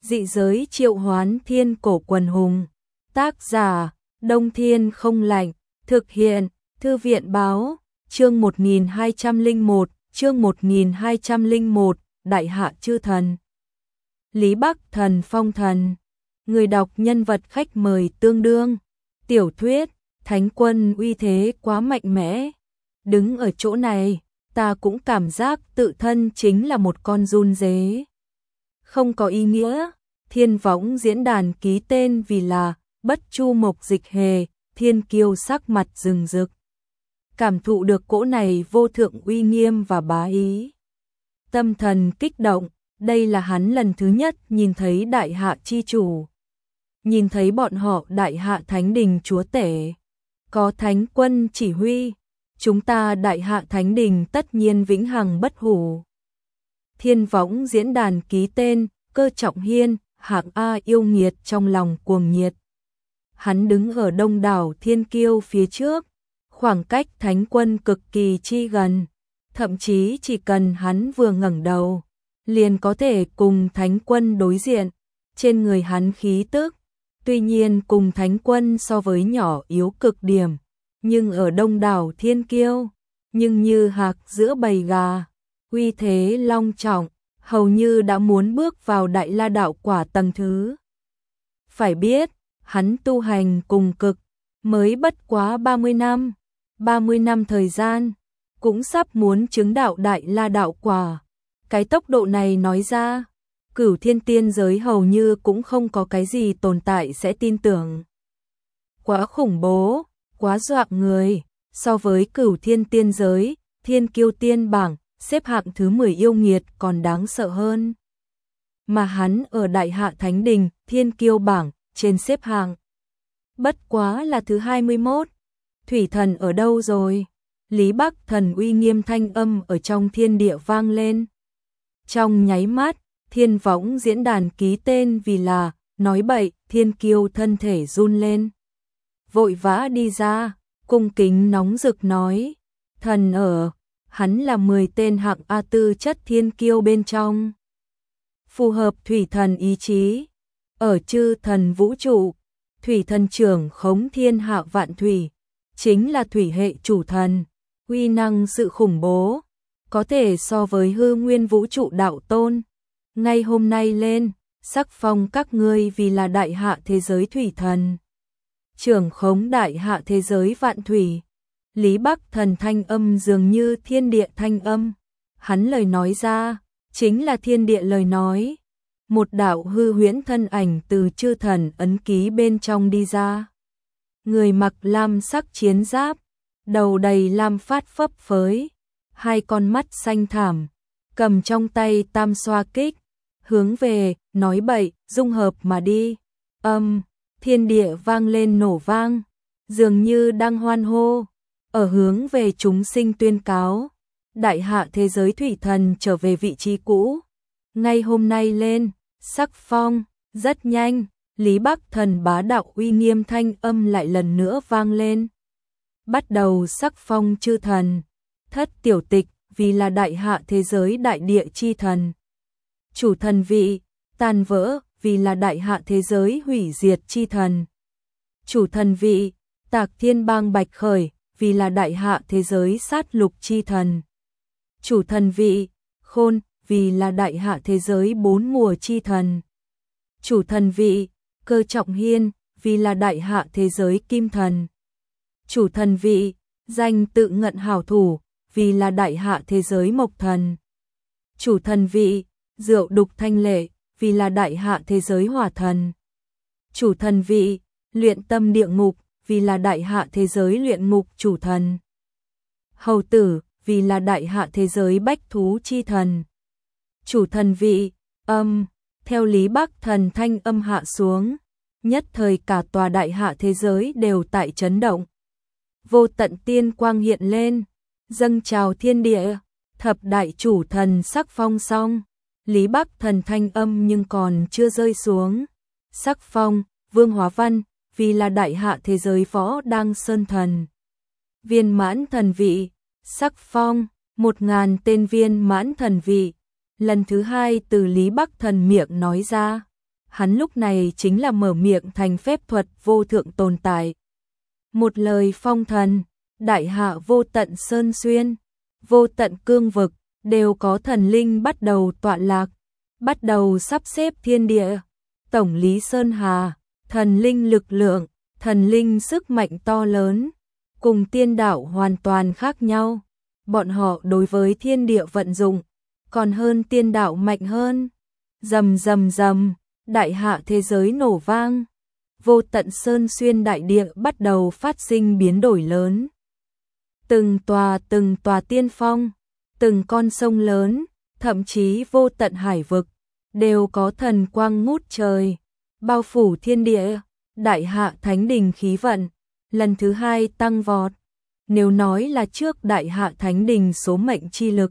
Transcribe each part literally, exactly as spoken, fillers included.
Dị giới triệu hoán thiên cổ quần hùng. Tác giả, Đông Thiên không lạnh. Thực hiện, Thư viện báo. Chương một nghìn hai trăm lẻ một, chương một nghìn hai trăm lẻ một, Đại Hạ Chư Thần. Lý Bắc Thần phong thần. Người đọc nhân vật khách mời tương đương. Tiểu thuyết, Thánh Quân uy thế quá mạnh mẽ. Đứng ở chỗ này, ta cũng cảm giác tự thân chính là một con run dế. Không có ý nghĩa, Thiên Võng diễn đàn ký tên vì là Bất Chu Mộc Dịch Hề, thiên kiêu sắc mặt rừng rực. Cảm thụ được cỗ này vô thượng uy nghiêm và bá ý. Tâm thần kích động, đây là hắn lần thứ nhất nhìn thấy Đại Hạ chi chủ. Nhìn thấy bọn họ Đại Hạ Thánh Đình chúa tể. Có Thánh Quân chỉ huy, chúng ta Đại Hạ Thánh Đình tất nhiên vĩnh hằng bất hủ. Thiên Võng diễn đàn ký tên, Cơ Trọng Hiên, hạng A yêu nghiệt trong lòng cuồng nhiệt. Hắn đứng ở đông đảo thiên kiêu phía trước, khoảng cách Thánh Quân cực kỳ chi gần, thậm chí chỉ cần hắn vừa ngẩng đầu, liền có thể cùng Thánh Quân đối diện. Trên người hắn khí tức, tuy nhiên cùng Thánh Quân so với nhỏ yếu cực điểm, nhưng ở đông đảo thiên kiêu, nhưng như hạc giữa bầy gà, uy thế long trọng, hầu như đã muốn bước vào Đại La đạo quả tầng thứ. Phải biết, hắn tu hành cùng cực, mới bất quá ba mươi năm, ba mươi năm thời gian, cũng sắp muốn chứng đạo Đại La đạo quả. Cái tốc độ này nói ra, Cửu Thiên tiên giới hầu như cũng không có cái gì tồn tại sẽ tin tưởng. Quá khủng bố, quá dọa người, so với Cửu Thiên tiên giới, Thiên Kiêu tiên bảng, xếp hạng thứ mười yêu nghiệt còn đáng sợ hơn. Mà hắn ở Đại Hạ Thánh Đình, Thiên Kiêu bảng, trên xếp hạng. Bất quá là thứ hai mươi mốt. Thủy Thần ở đâu rồi? Lý Bắc Thần uy nghiêm thanh âm ở trong thiên địa vang lên. Trong nháy mắt, Thiên Võng diễn đàn ký tên vì là, nói bậy, thiên kiêu thân thể run lên. Vội vã đi ra, cung kính nóng rực nói. Thần ở, hắn là mười tên hạng A tư chất thiên kiêu bên trong. Phù hợp Thủy Thần ý chí. Ở chư thần vũ trụ, Thủy Thần trưởng khống thiên hạ vạn thủy, chính là thủy hệ chủ thần, uy năng sự khủng bố, có thể so với hư nguyên vũ trụ đạo tôn. Ngay hôm nay lên, sắc phong các ngươi vì là Đại Hạ thế giới Thủy Thần. Trưởng khống Đại Hạ thế giới vạn thủy. Lý Bắc Thần thanh âm dường như thiên địa thanh âm. Hắn lời nói ra, chính là thiên địa lời nói. Một đạo hư huyễn thân ảnh từ chư thần ấn ký bên trong đi ra. Người mặc lam sắc chiến giáp, đầu đầy lam phát phấp phới, hai con mắt xanh thảm, cầm trong tay tam xoa kích, hướng về, nói bậy, dung hợp mà đi. Âm, thiên địa vang lên nổ vang, dường như đang hoan hô, ở hướng về chúng sinh tuyên cáo. Đại Hạ thế giới Thủy Thần trở về vị trí cũ. Ngay hôm nay lên, sắc phong, rất nhanh, Lý Bắc Thần bá đạo uy nghiêm thanh âm lại lần nữa vang lên. Bắt đầu sắc phong chư thần, thất tiểu tịch vì là Đại Hạ thế giới đại địa chi thần. Chủ thần vị, tàn vỡ vì là Đại Hạ thế giới hủy diệt chi thần. Chủ thần vị, Tạc Thiên Bang Bạch Khởi vì là Đại Hạ thế giới sát lục chi thần. Chủ thần vị, Khôn vì là Đại Hạ thế giới bốn mùa chi thần. Chủ thần vị, Cơ Trọng Hiên vì là Đại Hạ thế giới kim thần. Chủ thần vị, Danh Tự Ngận hảo thủ vì là Đại Hạ thế giới mộc thần. Chủ thần vị, Diệu Đục Thanh Lệ vì là Đại Hạ thế giới hỏa thần. Chủ thần vị, Luyện Tâm Địa Ngục vì là Đại Hạ thế giới luyện ngục chủ thần. Hầu tử vì là Đại Hạ thế giới bách thú chi thần. Chủ thần vị, Âm, theo Lý Bắc Thần thanh âm hạ xuống, nhất thời cả tòa Đại Hạ thế giới đều tại chấn động. Vô tận tiên quang hiện lên, dâng trào thiên địa, thập đại chủ thần sắc phong xong. Lý Bắc Thần thanh âm nhưng còn chưa rơi xuống. Sắc phong, Vương Hóa Văn vì là Đại Hạ thế giới Võ Đăng Sơn thần. Viên mãn thần vị, sắc phong, một ngàn tên viên mãn thần vị. Lần thứ hai từ Lý Bắc Thần miệng nói ra, hắn lúc này chính là mở miệng thành phép thuật vô thượng tồn tại. Một lời phong thần, đại hạ vô tận sơn xuyên, vô tận cương vực, đều có thần linh bắt đầu tọa lạc, bắt đầu sắp xếp thiên địa. Tổng lý Sơn Hà, thần linh lực lượng, thần linh sức mạnh to lớn, cùng tiên đạo hoàn toàn khác nhau. Bọn họ đối với thiên địa vận dụng, còn hơn tiên đạo mạnh hơn. Rầm rầm rầm, đại hạ thế giới nổ vang. Vô tận sơn xuyên đại địa bắt đầu phát sinh biến đổi lớn. Từng tòa từng tòa tiên phong, từng con sông lớn, thậm chí vô tận hải vực, đều có thần quang ngút trời, bao phủ thiên địa. Đại hạ thánh đình khí vận, lần thứ hai tăng vọt. Nếu nói là trước đại hạ thánh đình số mệnh chi lực,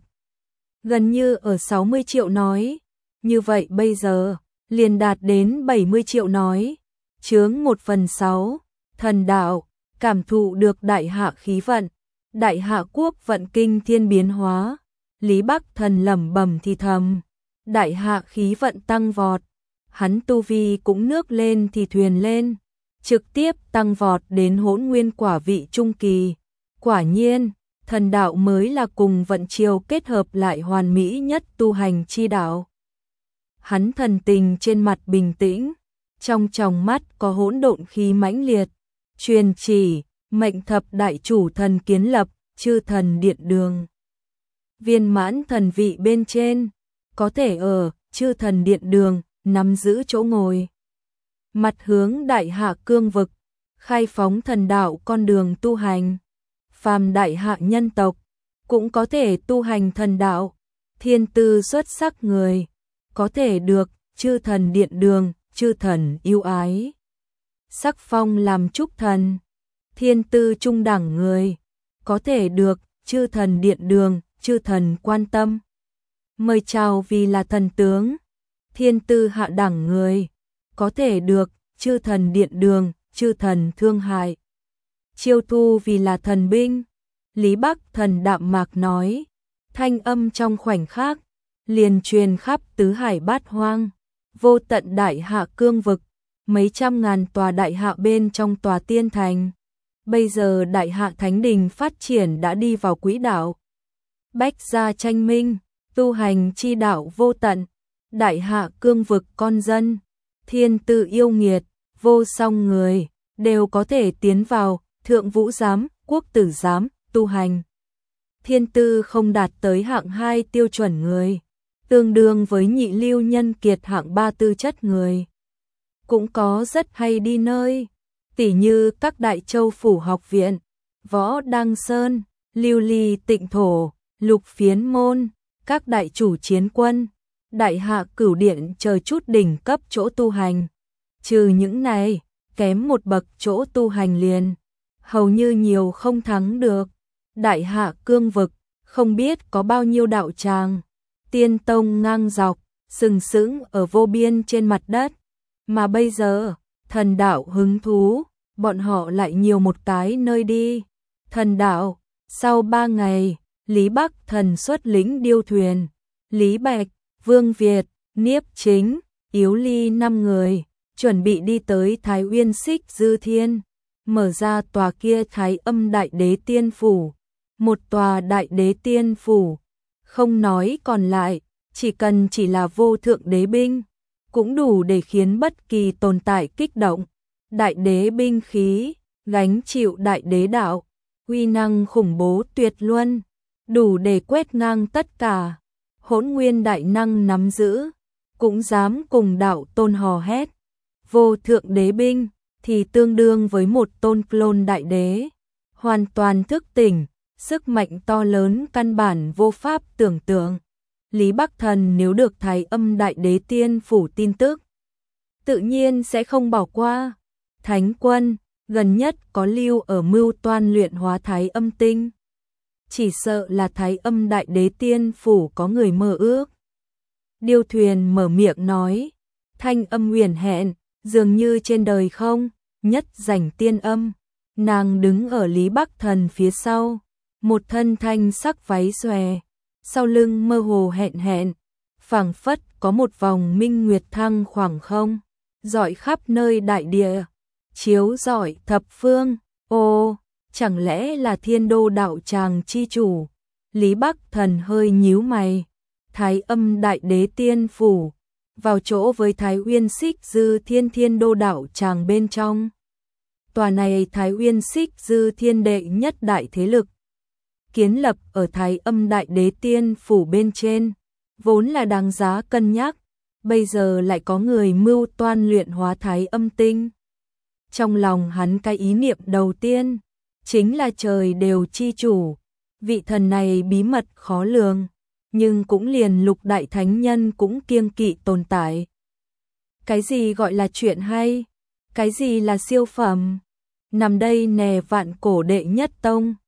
gần như ở sáu mươi triệu nói, như vậy bây giờ, liền đạt đến bảy mươi triệu nói. Chướng một phần sáu, thần đạo, cảm thụ được đại hạ khí vận, đại hạ quốc vận kinh thiên biến hóa. Lý Bắc Thần lẩm bẩm thì thầm, đại hạ khí vận tăng vọt, hắn tu vi cũng nước lên thì thuyền lên, trực tiếp tăng vọt đến hỗn nguyên quả vị trung kỳ. Quả nhiên, thần đạo mới là cùng vận chiêu kết hợp lại hoàn mỹ nhất tu hành chi đạo. Hắn thần tình trên mặt bình tĩnh, trong tròng mắt có hỗn độn khí mãnh liệt, truyền chỉ, mệnh thập đại chủ thần kiến lập, chư thần điện đường. Viên mãn thần vị bên trên, có thể ở chư thần điện đường, nắm giữ chỗ ngồi. Mặt hướng đại hạ cương vực, khai phóng thần đạo con đường tu hành. Phàm đại hạ nhân tộc, cũng có thể tu hành thần đạo. Thiên tư xuất sắc người, có thể được chư thần điện đường, chư thần yêu ái. Sắc phong làm trúc thần, thiên tư trung đẳng người, có thể được chư thần điện đường, chư thần quan tâm. Mời chào vì là thần tướng, thiên tư hạ đẳng người, có thể được chư thần điện đường, chư thần thương hại. Chiêu thu vì là thần binh, Lý Bắc Thần đạm mạc nói, thanh âm trong khoảnh khắc, liền truyền khắp tứ hải bát hoang, vô tận đại hạ cương vực, mấy trăm ngàn tòa đại hạ bên trong tòa tiên thành. Bây giờ đại hạ thánh đình phát triển đã đi vào quỹ đạo. Bách gia tranh minh, tu hành chi đạo vô tận, đại hạ cương vực con dân, thiên tư yêu nghiệt, vô song người, đều có thể tiến vào thượng vũ giám, quốc tử giám, tu hành. Thiên tư không đạt tới hạng hai tiêu chuẩn người, tương đương với nhị lưu nhân kiệt hạng ba tư chất người. Cũng có rất hay đi nơi, tỉ như các đại châu phủ học viện, Võ Đăng Sơn, Lưu Ly Tịnh Thổ, Lục Phiến Môn, các đại chủ chiến quân, đại hạ cửu điện chờ chút đỉnh cấp chỗ tu hành. Trừ những này, kém một bậc chỗ tu hành liền, hầu như nhiều không thắng được. Đại hạ cương vực, không biết có bao nhiêu đạo tràng, tiên tông ngang dọc, sừng sững ở vô biên trên mặt đất. Mà bây giờ, thần đạo hứng thú, bọn họ lại nhiều một cái nơi đi. Thần đạo, sau ba ngày, Lý Bắc Thần xuất lĩnh điêu thuyền, Lý Bạch, Vương Việt, Niếp Chính, Yếu Ly năm người, chuẩn bị đi tới Thái Uyên Xích Dư Thiên, mở ra tòa kia Thái Âm Đại Đế Tiên Phủ. Một tòa Đại Đế Tiên Phủ, không nói còn lại, chỉ cần chỉ là vô thượng đế binh, cũng đủ để khiến bất kỳ tồn tại kích động. Đại đế binh khí, gánh chịu đại đế đạo, uy năng khủng bố tuyệt luân, đủ để quét ngang tất cả. Hỗn nguyên đại năng nắm giữ, cũng dám cùng đạo tôn hò hét. Vô thượng đế binh thì tương đương với một tôn clone đại đế, hoàn toàn thức tỉnh, sức mạnh to lớn căn bản vô pháp tưởng tượng. Lý Bắc Thần nếu được Thái Âm Đại Đế Tiên Phủ tin tức, tự nhiên sẽ không bỏ qua. Thánh quân, gần nhất có lưu ở mưu toan luyện hóa Thái Âm Tinh. Chỉ sợ là Thái Âm Đại Đế Tiên Phủ có người mơ ước. Điêu thuyền mở miệng nói, thanh âm huyền hẹn, dường như trên đời không, nhất giành tiên âm. Nàng đứng ở Lý Bắc Thần phía sau, một thân thanh sắc váy xòe, sau lưng mơ hồ hẹn hẹn, phảng phất có một vòng minh nguyệt thăng khoảng không. rọi khắp nơi đại địa, chiếu rọi thập phương. Ô, chẳng lẽ là Thiên Đô đạo tràng chi chủ? Lý Bắc Thần hơi nhíu mày. Thái Âm Đại Đế Tiên phủ, vào chỗ với Thái Uyên Xích Dư Thiên Thiên Đô đạo tràng bên trong. Tòa này Thái Uyên Xích Dư Thiên đệ nhất đại thế lực, kiến lập ở Thái Âm Đại Đế Tiên phủ bên trên, vốn là đáng giá cân nhắc, bây giờ lại có người mưu toan luyện hóa Thái Âm tinh. Trong lòng hắn cái ý niệm đầu tiên chính là trời đều chi chủ, vị thần này bí mật khó lường, nhưng cũng liền Lục đại thánh nhân cũng kiêng kỵ tồn tại. Cái gì gọi là chuyện hay? Cái gì là siêu phẩm? Nằm đây nè vạn cổ đệ nhất tông,